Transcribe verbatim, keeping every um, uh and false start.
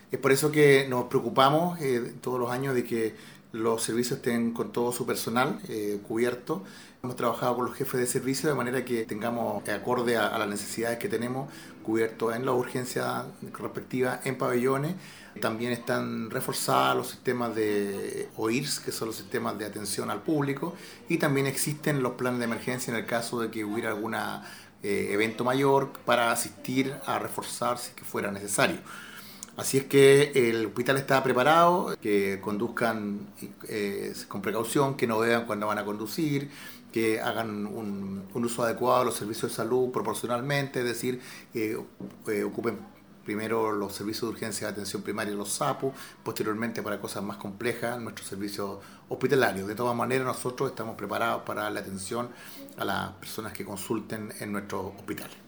Es por eso que nos preocupamos eh, todos los años de que los servicios estén con todo su personal eh, cubierto. Hemos trabajado con los jefes de servicio de manera que tengamos, eh, acorde a, a las necesidades que tenemos, cubiertos en las urgencias respectivas en pabellones. También están reforzados los sistemas de O I R S, que son los sistemas de atención al público, y también existen los planes de emergencia en el caso de que hubiera algún eh, evento mayor para asistir a reforzar si que fuera necesario. Así es que el hospital está preparado, que conduzcan eh, con precaución, que no beban cuando van a conducir, que hagan un, un uso adecuado de los servicios de salud proporcionalmente, es decir, eh, eh, ocupen primero los servicios de urgencia de atención primaria, los S A P U, posteriormente para cosas más complejas, nuestros servicios hospitalarios. De todas maneras, nosotros estamos preparados para la atención a las personas que consulten en nuestros hospitales.